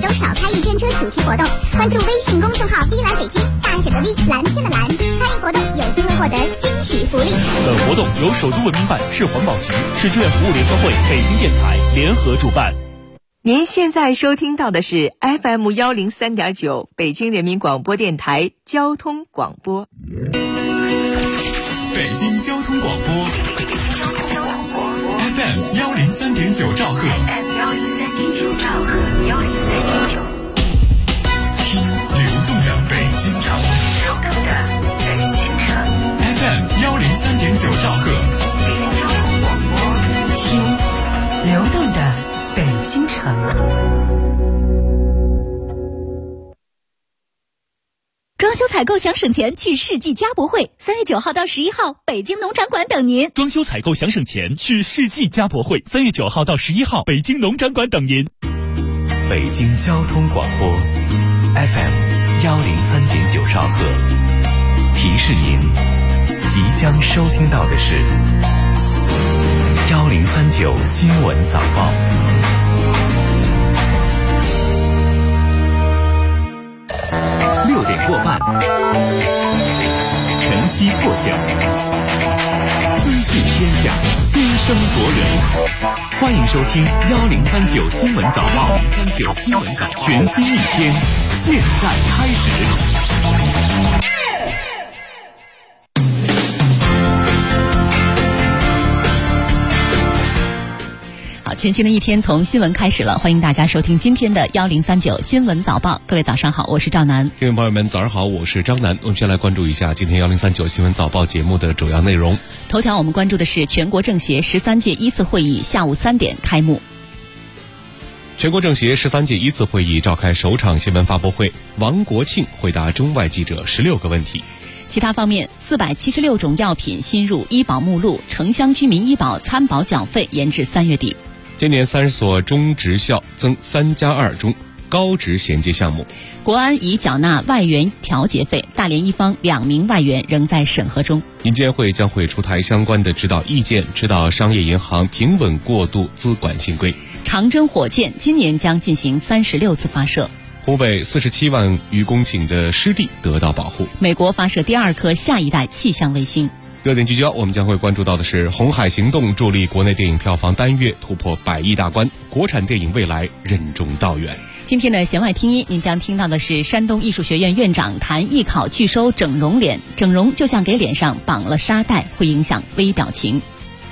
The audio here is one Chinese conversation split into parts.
周少开一电车主题活动。关注微信公众号 V 蓝北京，大写的 V， 蓝天的蓝，参与活动有机会获得惊喜福利。 本活动由首都文明办、市环保局、市志愿服务联合会、北京电台联合主办。 您现在收听到的是 FM 103.9北京人民广播电台交通广播。 北京交通广播 FM 103.9兆赫，听流动的北京城，FM 103.9兆赫， 听流动的北京城。 装修采购想省钱，去世纪家博会，3月9号到11号，北京农展馆等您。 装修采购想省钱，去世纪家博会，3月9号到11号，北京农展馆等您。 北京交通广播 FM 103.9兆赫，提示您即将收听到的是1039新闻早报。6点过半，晨曦破晓，资讯天下，先声夺人。欢迎收听1039新闻早报，1039新闻早报，全新一天，现在开始。 全新的一天从新闻开始了，欢迎大家收听今天的1039新闻早报。各位早上好，我是赵楠。 听众朋友们早上好，我是张楠。我们先来关注一下今天1039新闻早报节目的主要内容。 头条我们关注的是全国政协13届一次会议下午3点开幕。 全国政协13届一次会议召开首场新闻发布会，王国庆回答中外记者16个问题。 其他方面，476种药品新入医保目录，城乡居民医保参保缴费延至3月底。 今年30所中职校增3+2中高职衔接项目。 国安已缴纳外援调节费，大连一方2名外援仍在审核中。 银监会将会出台相关的指导意见，指导商业银行平稳过渡资管新规。 长征火箭今年将进行36次发射。 湖北47万余公顷的湿地得到保护。 美国发射第2颗下一代气象卫星。 热点聚焦，我们将会关注到的是红海行动助力国内电影票房单月突破100亿大关，国产电影未来任重道远。 今天的弦外听音，您将听到的是山东艺术学院院长谈艺考拒收整容脸，整容就像给脸上绑了沙袋，会影响微表情。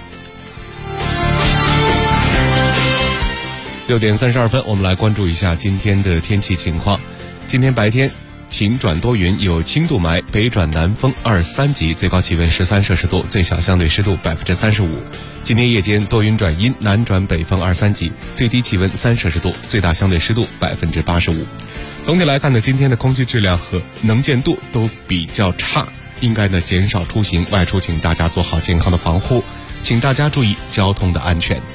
6点32分，我们来关注一下今天的天气情况。今天白天晴转多云，有轻度霾，北转南风2-3级，最高气温13摄氏度，最小相对湿度35%。今天夜间多云转阴，南转北风2-3级，最低气温3摄氏度，最大相对湿度85%。总体来看呢，今天的空气质量和能见度都比较差，应该呢减少出行外出，请大家做好健康的防护，请大家注意交通的安全。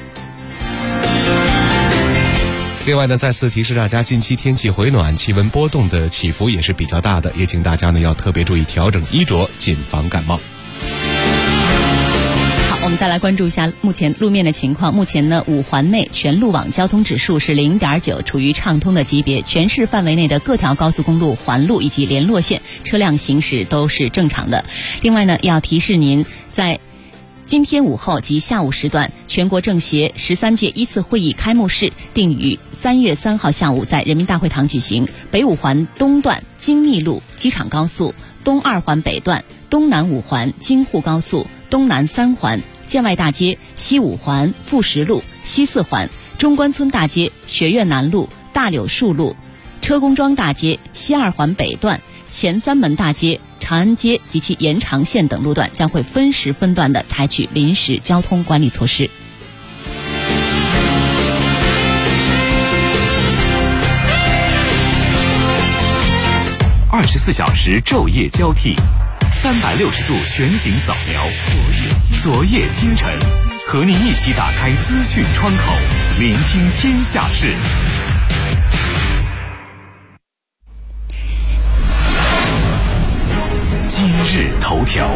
另外呢，再次提示大家，近期天气回暖，气温波动的起伏也是比较大的，也请大家呢要特别注意调整衣着，谨防感冒。 好，我们再来关注一下目前路面的情况。目前呢，5环内全路网交通指数是0.9，处于畅通的级别。全市范围内的各条高速公路、环路以及联络线车辆行驶都是正常的。另外呢，要提示您，在今天午后及下午时段，全国政协13届一次会议开幕式定于3月3号下午在人民大会堂举行。北5环东段京密路机场高速、东2环北段、东南5环京沪高速、东南3环建外大街、西5环富实路、西4环中关村大街、学院南路、大柳树路、车公庄大街、西2环北段、前3门大街、长安街及其延长线等路段将会分时分段地采取临时交通管理措施。 24小时昼夜交替，360度全景扫描，昨夜今晨，和您一起打开资讯窗口，聆听天下事。今日头条，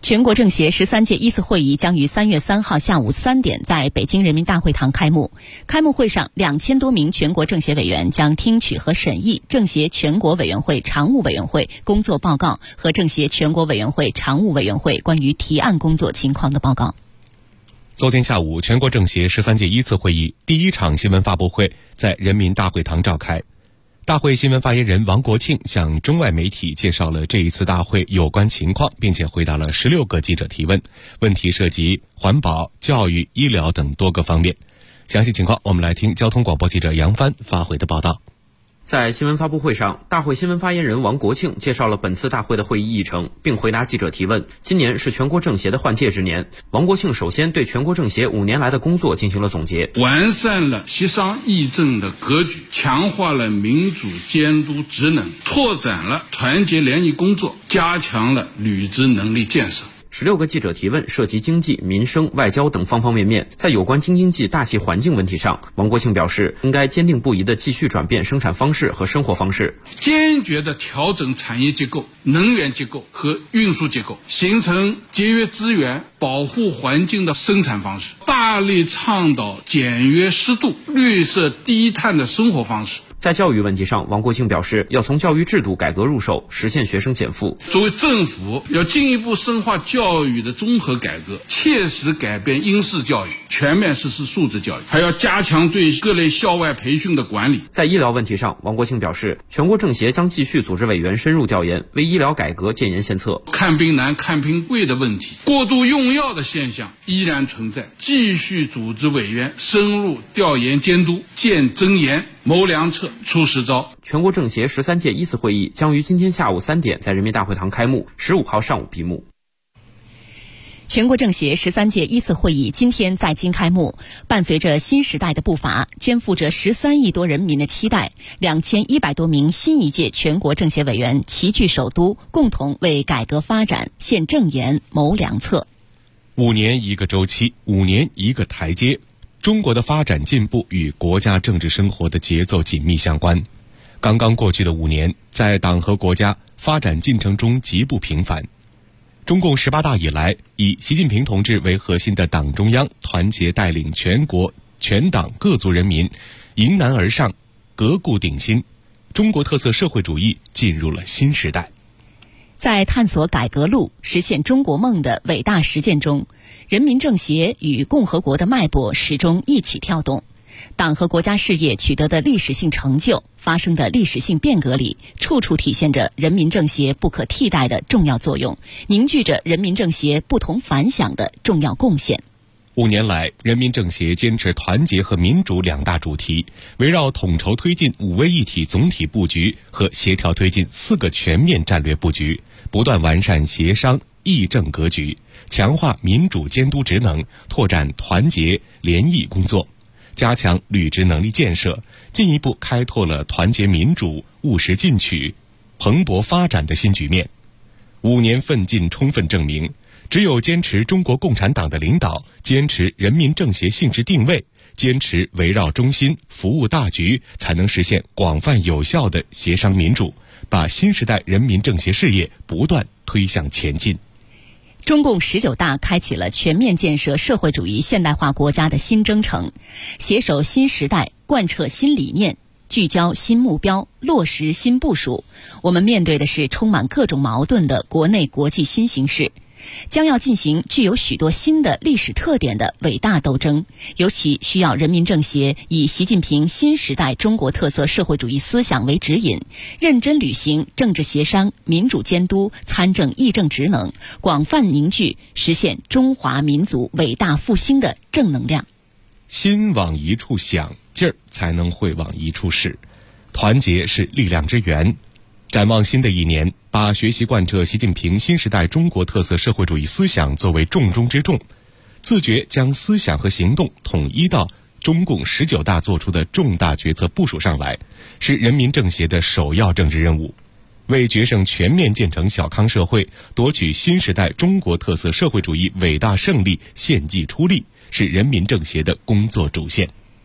全国政协13届1次会议将于3月3号下午3点在北京人民大会堂开幕。开幕会上，2000多名全国政协委员将听取和审议政协全国委员会常务委员会工作报告和政协全国委员会常务委员会关于提案工作情况的报告。 昨天下午，全国政协13届1次会议第一场新闻发布会在人民大会堂召开。大会新闻发言人王国庆向中外媒体介绍了这一次大会有关情况，并且回答了16个记者提问，问题涉及环保、教育、医疗等多个方面。详细情况，我们来听交通广播记者杨帆发回的报道。 在新闻发布会上，大会新闻发言人王国庆介绍了本次大会的会议议程，并回答记者提问。今年是全国政协的换届之年，王国庆首先对全国政协5年来的工作进行了总结， 完善了协商议政的格局，强化了民主监督职能，拓展了团结联谊工作，加强了履职能力建设。 16个记者提问涉及经济、民生、外交等方方面面。在有关京津冀大气环境问题上，王国庆表示，应该坚定不移地继续转变生产方式和生活方式， 坚决地调整产业结构、能源结构和运输结构，形成节约资源、保护环境的生产方式，大力倡导简约适度、绿色低碳的生活方式。 在教育问题上，王国庆表示，要从教育制度改革入手，实现学生减负。 作为政府，要进一步深化教育的综合改革，切实改变应试教育，全面实施素质教育，还要加强对各类校外培训的管理。 在医疗问题上，王国庆表示，全国政协将继续组织委员深入调研，为医疗改革建言献策。 看病难、看病贵的问题，过度用药的现象依然存在，继续组织委员深入调研监督，见真言，谋良策，出实招。 全国政协13届1次会议将于今天下午3点在人民大会堂开幕，15号上午闭幕。 全国政协13届1次会议今天在京开幕，伴随着新时代的步伐，肩负着13亿多人民的期待，2100多名新一届全国政协委员齐聚首都，共同为改革发展献正言、谋良策。 5年一个周期，5年一个台阶。中国的发展进步与国家政治生活的节奏紧密相关。刚刚过去的5年，在党和国家发展进程中极不平凡。中共18大以来，以习近平同志为核心的党中央团结带领全国全党各族人民迎难而上，革故鼎新，中国特色社会主义进入了新时代。 在探索改革路、实现中国梦的伟大实践中，人民政协与共和国的脉搏始终一起跳动。党和国家事业取得的历史性成就、发生的历史性变革里，处处体现着人民政协不可替代的重要作用，凝聚着人民政协不同凡响的重要贡献。 5年来，人民政协坚持团结和民主2大主题，围绕统筹推进5位一体总体布局和协调推进4个全面战略布局，不断完善协商议政格局，强化民主监督职能，拓展团结联谊工作，加强履职能力建设，进一步开拓了团结民主、务实进取、蓬勃发展的新局面。5年奋进充分证明，只有坚持中国共产党的领导，坚持人民政协性质定位，坚持围绕中心服务大局，才能实现广泛有效的协商民主，把新时代人民政协事业不断推向前进。 中共19大开启了全面建设社会主义现代化国家的新征程，携手新时代，贯彻新理念，聚焦新目标，落实新部署。我们面对的是充满各种矛盾的国内国际新形势，将要进行具有许多新的历史特点的伟大斗争，尤其需要人民政协以习近平新时代中国特色社会主义思想为指引，认真履行政治协商、民主监督、参政议政职能，广泛凝聚实现中华民族伟大复兴的正能量。 心往一处想，劲儿才能会往一处使，团结是力量之源。展望新的一年，把学习贯彻习近平新时代中国特色社会主义思想作为重中之重，自觉将思想和行动统一到中共19大做出的重大决策部署上来，是人民政协的首要政治任务。为决胜全面建成小康社会，夺取新时代中国特色社会主义伟大胜利献计出力，是人民政协的工作主线。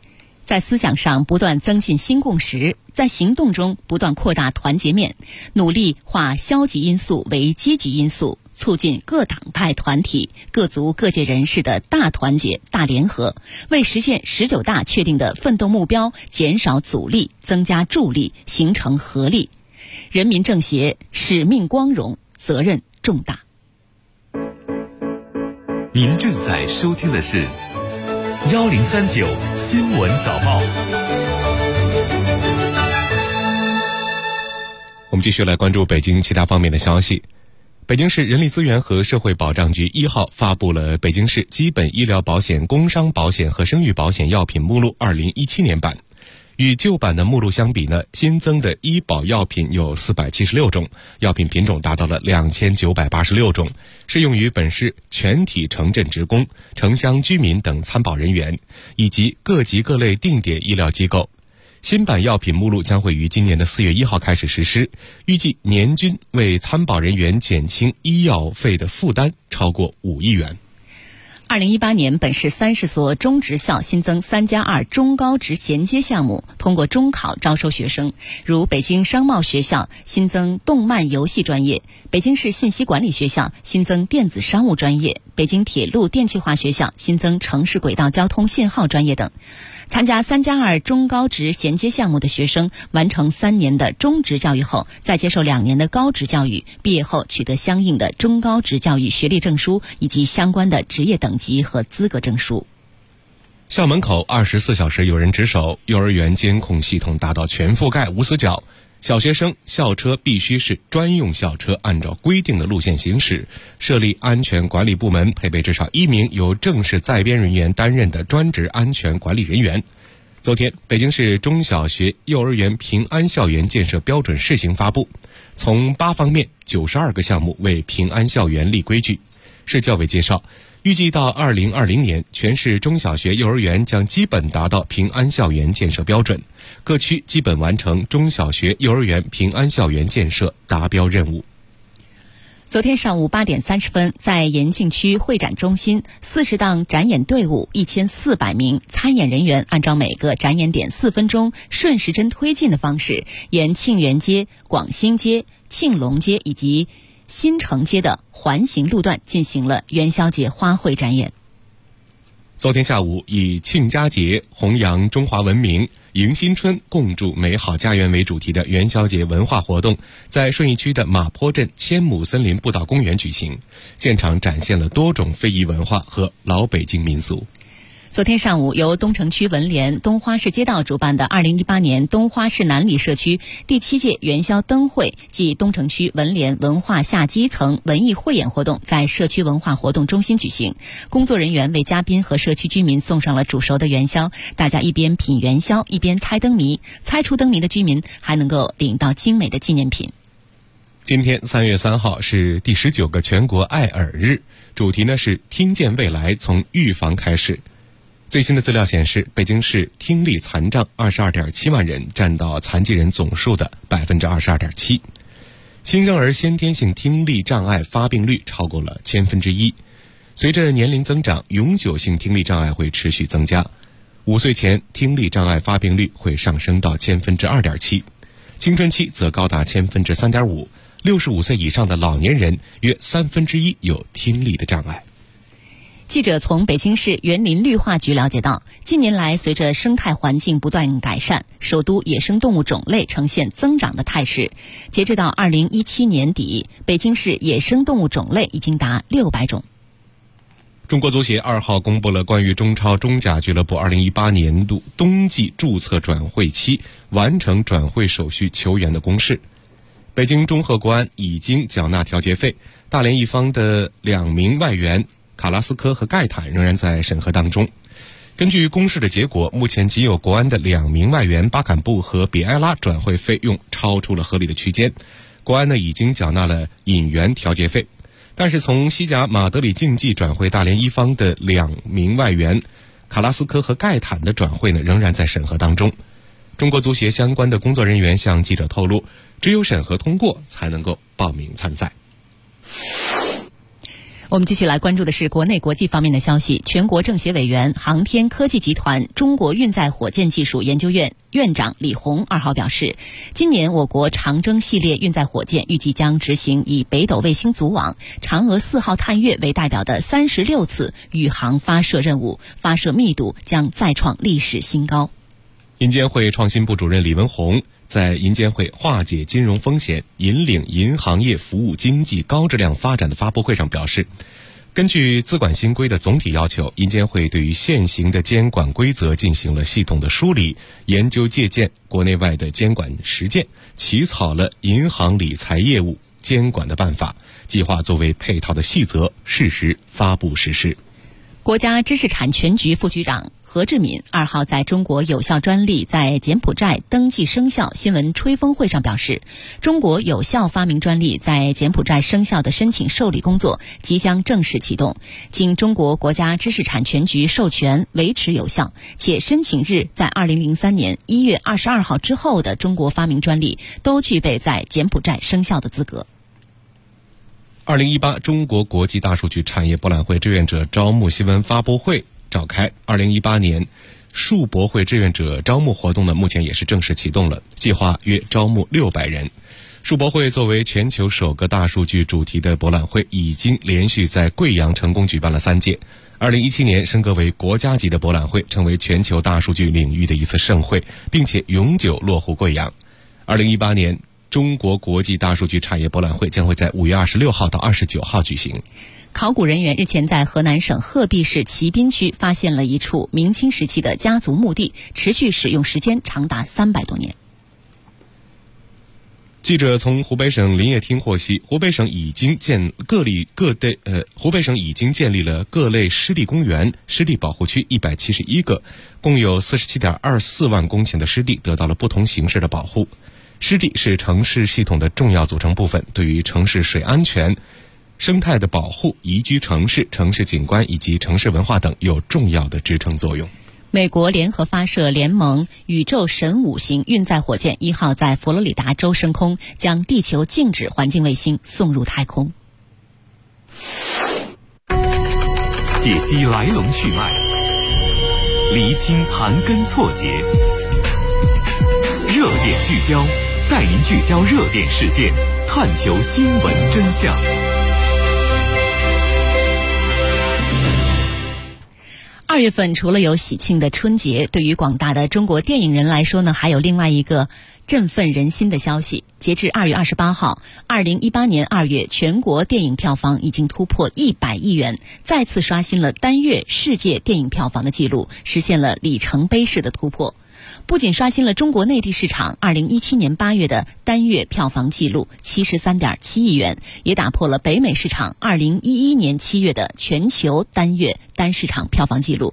在思想上不断增进新共识，在行动中不断扩大团结面，努力化消极因素为积极因素，促进各党派团体、各族各界人士的大团结、大联合，为实现19大确定的奋斗目标减少阻力、增加助力，形成合力。人民政协使命光荣，责任重大。 您正在收听的是1039新闻早报。 我们继续来关注北京其他方面的消息。北京市人力资源和社会保障局1号发布了北京市基本医疗保险、工伤保险和生育保险药品目录2017年版。与旧版的目录相比呢，新增的医保药品有476种，药品品种达到了2986种，适用于本市全体城镇职工、城乡居民等参保人员，以及各级各类定点医疗机构。新版药品目录将会于今年的4月1号开始实施，预计年均为参保人员减轻医药费的负担超过5亿元。 2018年，本市30所中职校新增3+2中高职衔接项目，通过中考招收学生。如北京商贸学校新增动漫游戏专业，北京市信息管理学校新增电子商务专业，北京铁路电气化学校新增城市轨道交通信号专业等。参加3+2中高职衔接项目的学生，完成3年的中职教育后，再接受2年的高职教育，毕业后取得相应的中高职教育学历证书以及相关的职业等级和资格证书。 校门口24小时有人值守，幼儿园监控系统达到全覆盖无死角。小学生校车必须是专用校车，按照规定的路线行驶，设立安全管理部门，配备至少1名由正式在编人员担任的专职安全管理人员。昨天，北京市中小学幼儿园平安校园建设标准试行发布，从8方面92个项目为平安校园立规矩。市教委介绍，预计到2020年，全市中小学幼儿园将基本达到平安校园建设标准，各区基本完成中小学幼儿园平安校园建设达标任务。 昨天上午8点30分，在延庆区会展中心，40档展演队伍1400名参演人员，按照每个展演点4分钟顺时针推进的方式，沿庆元街、广兴街、庆隆街以及新城街的环形路段进行了元宵节花卉展演。 昨天下午，以庆佳节、弘扬中华文明、迎新春、共筑美好家园为主题的元宵节文化活动在顺义区的马坡镇千亩森林步道公园举行，现场展现了多种非遗文化和老北京民俗。 昨天上午，由东城区文联、东花市街道主办的2018年东花市南里社区第7届元宵灯会暨东城区文联文化下基层文艺汇演活动在社区文化活动中心举行。工作人员为嘉宾和社区居民送上了煮熟的元宵，大家一边品元宵一边猜灯谜，猜出灯谜的居民还能够领到精美的纪念品。 今天3月3号是第19个全国爱耳日，主题呢是听见未来，从预防开始。最新的资料显示，北京市听力残障22.7万人，占到残疾人总数的22.7%。新生儿先天性听力障碍发病率超过了1/1000。随着年龄增长，永久性听力障碍会持续增加。5岁前听力障碍发病率会上升到2.7%，青春期则高达3.5%。65岁以上的老年人约1/3有听力的障碍。 记者从北京市园林绿化局了解到，近年来随着生态环境不断改善，首都野生动物种类呈现增长的态势。截止到2017年底，北京市野生动物种类已经达600种。 中国足协2号公布了关于中超中甲俱乐部2018年度冬季注册转会期完成转会手续球员的公示。北京中赫国安已经缴纳调节费，大连一方的2名外援卡拉斯科和盖坦仍然在审核当中。根据公示的结果，目前仅有国安的2名外援巴坎布和比埃拉转会费用超出了合理的区间，国安呢已经缴纳了引援调节费。但是从西甲马德里竞技转会大连一方的2名外援卡拉斯科和盖坦的转会呢仍然在审核当中。中国足协相关的工作人员向记者透露，只有审核通过才能够报名参赛。 我们继续来关注的是国内国际方面的消息。全国政协委员、航天科技集团中国运载火箭技术研究院院长李宏2号表示，今年我国长征系列运载火箭预计将执行以北斗卫星组网、嫦娥4号探月为代表的36次宇航发射任务，发射密度将再创历史新高。 银监会创新部主任李文宏在银监会化解金融风险、引领银行业服务经济高质量发展的发布会上表示，根据资管新规的总体要求，银监会对于现行的监管规则进行了系统的梳理，研究借鉴国内外的监管实践，起草了银行理财业务监管的办法，计划作为配套的细则适时发布实施。 国家知识产权局副局长何志敏2号在中国有效专利在柬埔寨登记生效新闻吹风会上表示，中国有效发明专利在柬埔寨生效的申请受理工作即将正式启动，经中国国家知识产权局授权维持有效，且申请日在2003年1月22号之后的中国发明专利都具备在柬埔寨生效的资格。 2018中国国际大数据产业博览会志愿者招募新闻发布会召开。2018年数博会志愿者招募活动呢，目前也是正式启动了，计划约招募600人。数博会作为全球首个大数据主题的博览会，已经连续在贵阳成功举办了3届。2017年升格为国家级的博览会，成为全球大数据领域的一次盛会，并且永久落户贵阳。2018年中国国际大数据产业博览会将会在5月26号到29号举行。 考古人员日前在河南省鹤壁市齐滨区发现了一处明清时期的家族墓地，持续使用时间长达300多年。 记者从湖北省林业厅获悉，湖北省已经建立了各类湿地公园、湿地保护区171个，共有47.24万公顷的湿地得到了不同形式的保护。湿地是城市系统的重要组成部分，对于城市水安全、生态的保护、宜居城市、城市景观以及城市文化等有重要的支撑作用。 美国联合发射联盟宇宙神5型运载火箭1号在佛罗里达州升空，将地球静止环境卫星送入太空。 解析来龙去脉，厘清盘根错节，热点聚焦，带您聚焦热点事件，探求新闻真相。 2月份除了有喜庆的春节，对于广大的中国电影人来说呢，还有另外一个振奋人心的消息。截至2月28号，2018年2月全国电影票房已经突破100亿元，再次刷新了单月世界电影票房的记录，实现了里程碑式的突破。不仅刷新了中国内地市场2017年8月的单月票房纪录73.7亿元，也打破了北美市场2011年7月的全球单月单市场票房纪录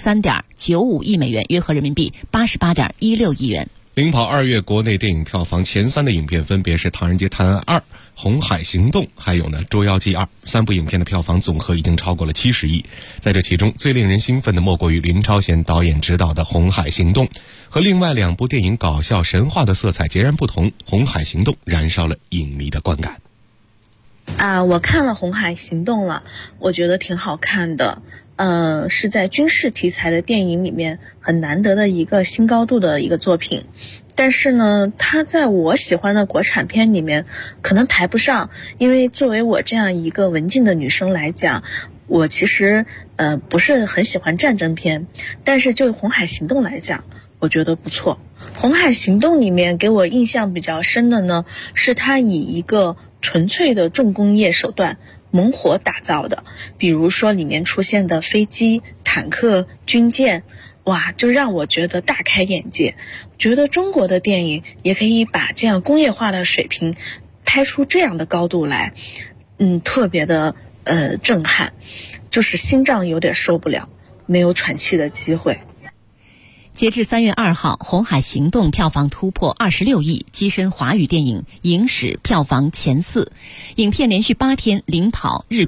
13.95亿美元，约合人民币88.16亿元。 领跑2月国内电影票房前3的影片分别是《唐人街探案2》、《红海行动》还有呢《捉妖记2》，3部影片的票房总和已经超过了70亿。在这其中最令人兴奋的莫过于林超贤导演执导的《红海行动》，和另外2部电影搞笑神话的色彩截然不同，《红海行动》燃烧了影迷的观感。 我看了《红海行动》了，我觉得挺好看的。是在军事题材的电影里面很难得的一个新高度的一个作品，但是呢，它在我喜欢的国产片里面可能排不上，因为作为我这样一个文静的女生来讲，我其实不是很喜欢战争片，但是就《红海行动》来讲，我觉得不错。《红海行动》里面给我印象比较深的呢，是它以一个纯粹的重工业手段猛火打造的，比如说里面出现的飞机、坦克、军舰，哇，就让我觉得大开眼界。觉得中国的电影也可以把这样工业化的水平拍出这样的高度来，特别的震撼，就是心脏有点受不了，没有喘气的机会。 截至3月2号，《红海行动》票房突破26亿，跻身华语电影影史票房前4。影片连续8天领跑日票房，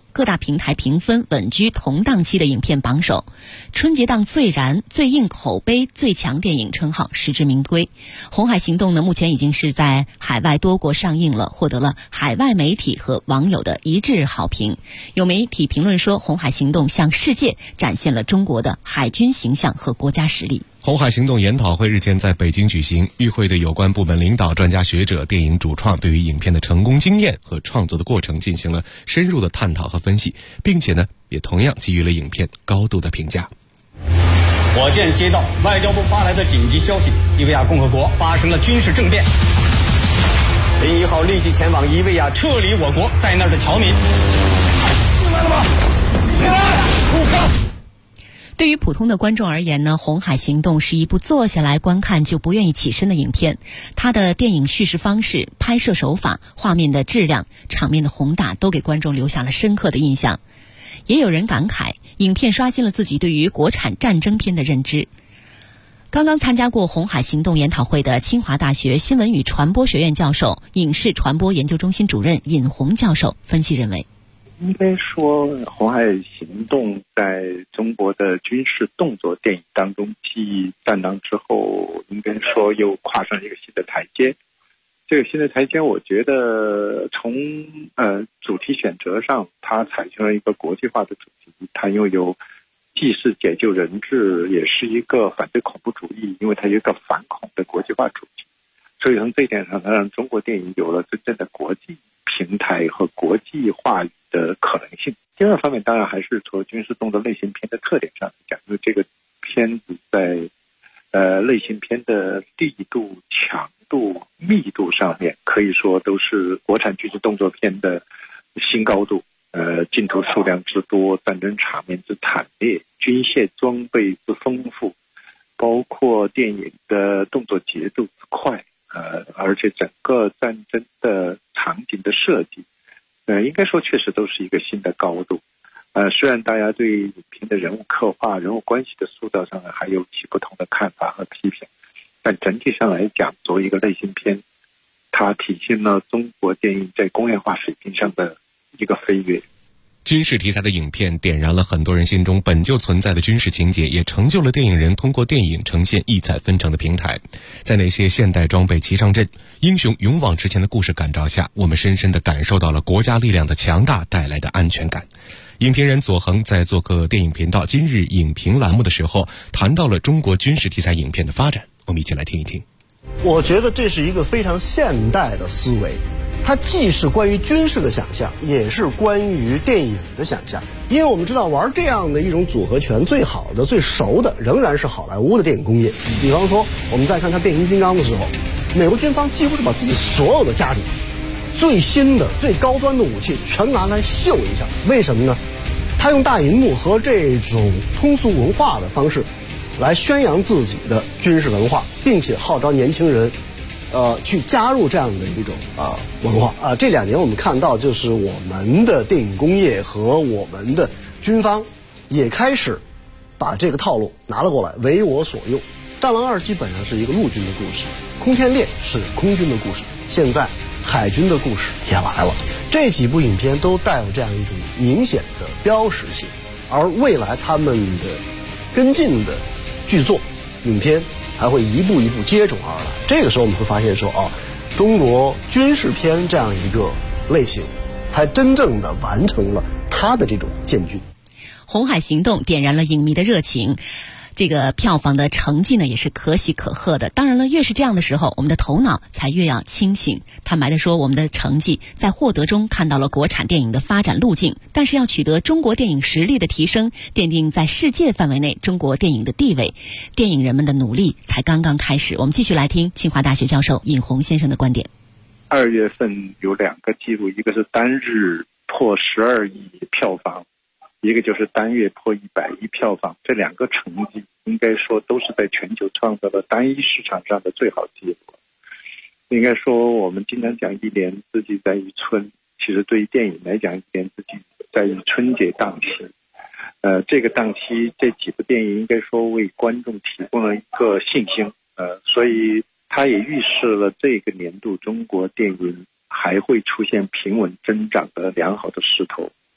各大平台评分稳居同档期的影片榜首，春节档最燃、最硬口碑最强电影称号实至名归。红海行动呢，目前已经是在海外多国上映了，获得了海外媒体和网友的一致好评。有媒体评论说，红海行动向世界展现了中国的海军形象和国家实力。 红海行动研讨会日前在北京举行，与会的有关部门领导、专家学者、电影主创对于影片的成功经验和创作的过程进行了深入的探讨和分析，并且呢，也同样给予了影片高度的评价。 我舰接到外交部发来的紧急消息，伊维亚共和国发生了军事政变。零1号立即前往伊维亚撤离我国在那儿的侨民。明白了吗？明白。 对于普通的观众而言呢，红海行动是一部坐下来观看就不愿意起身的影片。它的电影叙事方式、拍摄手法、画面的质量、场面的宏大都给观众留下了深刻的印象。也有人感慨，影片刷新了自己对于国产战争片的认知。刚刚参加过红海行动研讨会的清华大学新闻与传播学院教授、影视传播研究中心主任尹红教授分析认为， 应该说红海行动在中国的军事动作电影当中继战狼之后，应该说又跨上一个新的台阶。这个新的台阶我觉得从主题选择上，它采用了一个国际化的主题，它又有既是解救人质，也是一个反对恐怖主义，因为它有一个反恐的国际化主题。所以从这一点上，它让中国电影有了真正的国际平台和国际话语的可能性。第二方面当然还是从军事动作类型片的特点上讲，因为这个片子在类型片的力度、强度、密度上面可以说都是国产军事动作片的新高度。镜头数量之多，战争场面之惨烈，军械装备之丰富，包括电影的动作节奏之快，而且整个战争的场景的设计，应该说确实都是一个新的高度。虽然大家对影片的人物刻画、人物关系的塑造上还有其不同的看法和批评，但整体上来讲，作为一个类型片，它体现了中国电影在工业化水平上的一个飞跃。 军事题材的影片点燃了很多人心中本就存在的军事情节，也成就了电影人通过电影呈现异彩纷呈的平台。在那些现代装备齐上阵、英雄勇往直前的故事感召下，我们深深地感受到了国家力量的强大带来的安全感。影评人左恒在做客电影频道今日影评栏目的时候，谈到了中国军事题材影片的发展，我们一起来听一听。 我觉得这是一个非常现代的思维，它既是关于军事的想象，也是关于电影的想象。因为我们知道玩这样的一种组合拳最好的、最熟的仍然是好莱坞的电影工业。比方说我们在看它变形金刚的时候，美国军方几乎是把自己所有的家底、最新的最高端的武器全拿来秀一下。为什么呢？他用大银幕和这种通俗文化的方式来宣扬自己的军事文化，并且号召年轻人去加入这样的一种文化这2年我们看到，就是我们的电影工业和我们的军方也开始把这个套路拿了过来，为我所用。战狼2基本上是一个陆军的故事，空天猎是空军的故事，现在海军的故事也来了。这几部影片都带有这样一种明显的标识性，而未来他们的跟进的剧作影片还会一步一步接踵而来。这个时候我们会发现说中国军事片这样一个类型才真正的完成了它的这种建军。 红海行动点燃了影迷的热情，这个票房的成绩呢也是可喜可贺的。当然了，越是这样的时候，我们的头脑才越要清醒。坦白的说，我们的成绩在获得中看到了国产电影的发展路径，但是要取得中国电影实力的提升，奠定在世界范围内中国电影的地位，电影人们的努力才刚刚开始。我们继续来听清华大学教授尹红先生的观点。 2月份有2个记录，一个是单日破12亿票房，一个就是单月破100亿票房。这2个成绩应该说都是在全球创造了单一市场上的最好记录。应该说我们经常讲一年四季在于春，其实对于电影来讲，一年四季在于春节档期。这个档期这几部电影应该说为观众提供了一个信心，所以它也预示了这个年度中国电影还会出现平稳增长的良好的势头。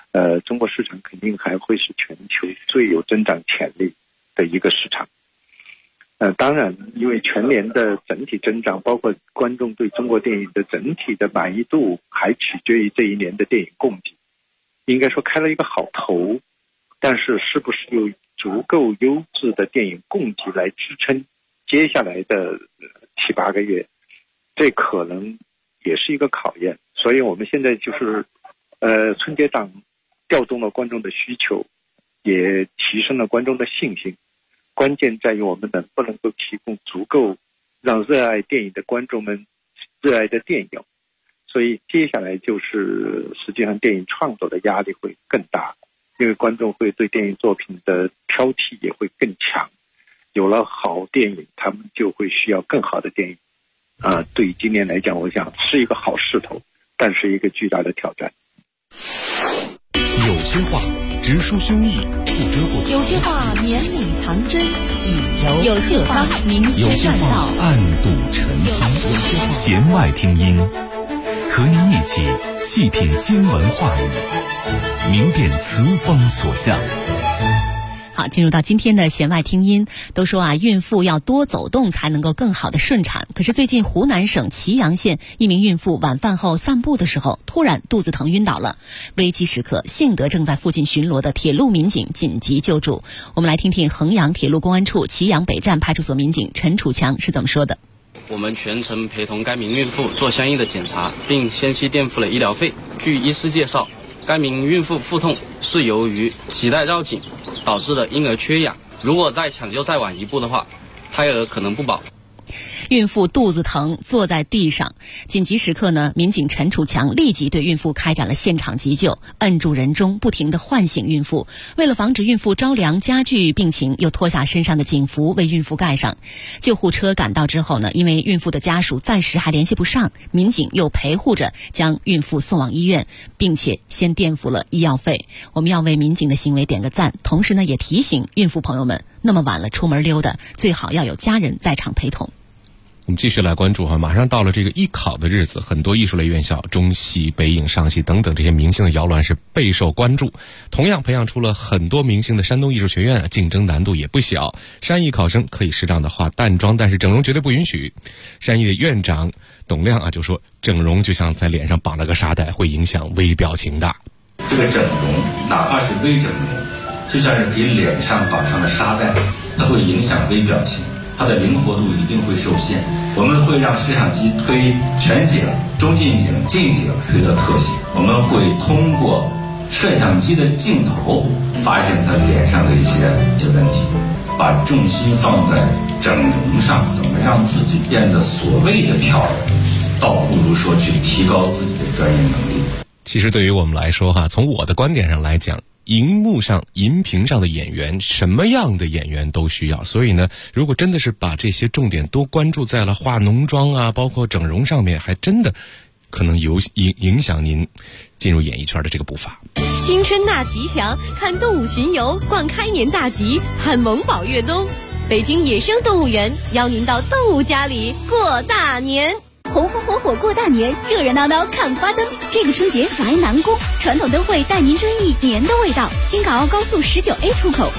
中国市场肯定还会是全球最有增长潜力的一个市场。当然，因为全年的整体增长，包括观众对中国电影的整体的满意度，还取决于这一年的电影供给。应该说开了一个好头，但是是不是有足够优质的电影供给来支撑接下来的7、8个月，这可能也是一个考验。所以我们现在就是春节档调动了观众的需求，也提升了观众的信心。关键在于我们能不能够提供足够让热爱电影的观众们热爱的电影。所以接下来就是实际上电影创作的压力会更大，因为观众会对电影作品的挑剔也会更强。有了好电影，他们就会需要更好的电影。对于今年来讲，我想是一个好势头，但是一个巨大的挑战。 有些话直抒胸臆，不遮不藏； 有些话绵里藏针，以柔有些话明有些线道， 话暗度陈仓。弦外听音，和您一起细品新闻话语，明辨词风所向。 好，进入到今天的弦外听音。都说孕妇要多走动才能够更好的顺产。可是最近湖南省祁阳县一名孕妇晚饭后散步的时候，突然肚子疼晕倒了。危机时刻，幸得正在附近巡逻的铁路民警紧急救助。我们来听听衡阳铁路公安处祁阳北站派出所民警陈楚强是怎么说的。 我们全程陪同该名孕妇做相应的检查，并先期垫付了医疗费。据医师介绍，该名孕妇腹痛是由于脐带绕颈导致的婴儿缺氧，如果再抢救再晚一步的话，胎儿可能不保。 孕妇肚子疼，坐在地上。紧急时刻呢，民警陈楚强立即对孕妇开展了现场急救，摁住人中，不停地唤醒孕妇。为了防止孕妇着凉加剧病情，又脱下身上的警服为孕妇盖上。救护车赶到之后呢，因为孕妇的家属暂时还联系不上，民警又陪护着将孕妇送往医院，并且先垫付了医药费。我们要为民警的行为点个赞，同时呢，也提醒孕妇朋友们，那么晚了出门溜达，最好要有家人在场陪同。 我们继续来关注马上到了这个艺考的日子，很多艺术类院校，中戏、北影、上戏等等这些明星的摇篮是备受关注。同样培养出了很多明星的山东艺术学院，竞争难度也不小。山艺考生可以适当的化淡妆，但是整容绝对不允许。山艺的院长董亮就说，整容就像在脸上绑了个沙袋，会影响微表情的。 这个整容哪怕是微整容，就像是给脸上绑上了沙袋，它会影响微表情，它的灵活度一定会受限。我们会让摄像机推全景、中近景、近景推到特写，我们会通过摄像机的镜头发现他脸上的一些问题，把重心放在整容上，怎么让自己变得所谓的漂亮，倒不如说去提高自己的专业能力。 其实对于我们来说从我的观点上来讲，荧幕上、荧屏上的演员，什么样的演员都需要。所以呢，如果真的是把这些重点都关注在了化浓妆包括整容上面，还真的可能影响您进入演艺圈的这个步伐。 新春大吉祥，看动物巡游，逛开年大吉，看萌宝越冬。北京野生动物园邀您到动物家里过大年。 红红火火过大年，热热闹闹看花灯。这个春节来南宫，传统灯会带您追忆年的味道。京港澳高速19A 出口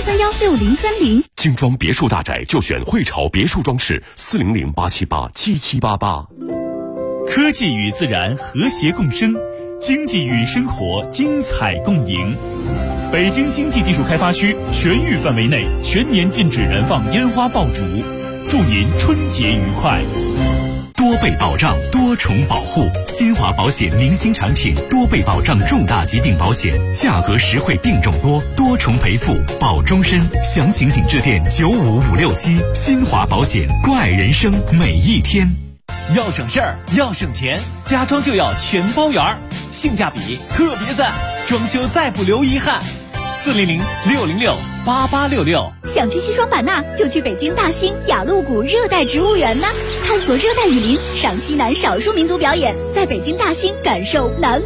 83316030。 精装别墅大宅就选汇潮别墅装饰，400-878-7788。 科技与自然和谐共生，经济与生活精彩共赢。北京经济技术开发区全域范围内全年禁止燃放烟花爆竹，祝您春节愉快。 多倍保障，多重保护，新华保险明星产品，多倍保障重大疾病保险，价格实惠，病重多，多重赔付，保终身。详情请致电95567。新华保险，怪人生每一天。 要省事儿，要省钱，家装就要全包圆，性价比特别赞，装修再不留遗憾。400-606-8866。 想去西双版纳，就去北京大兴雅鹿谷热带植物园呢，探索热带雨林，赏西南少数民族表演，在北京大兴感受南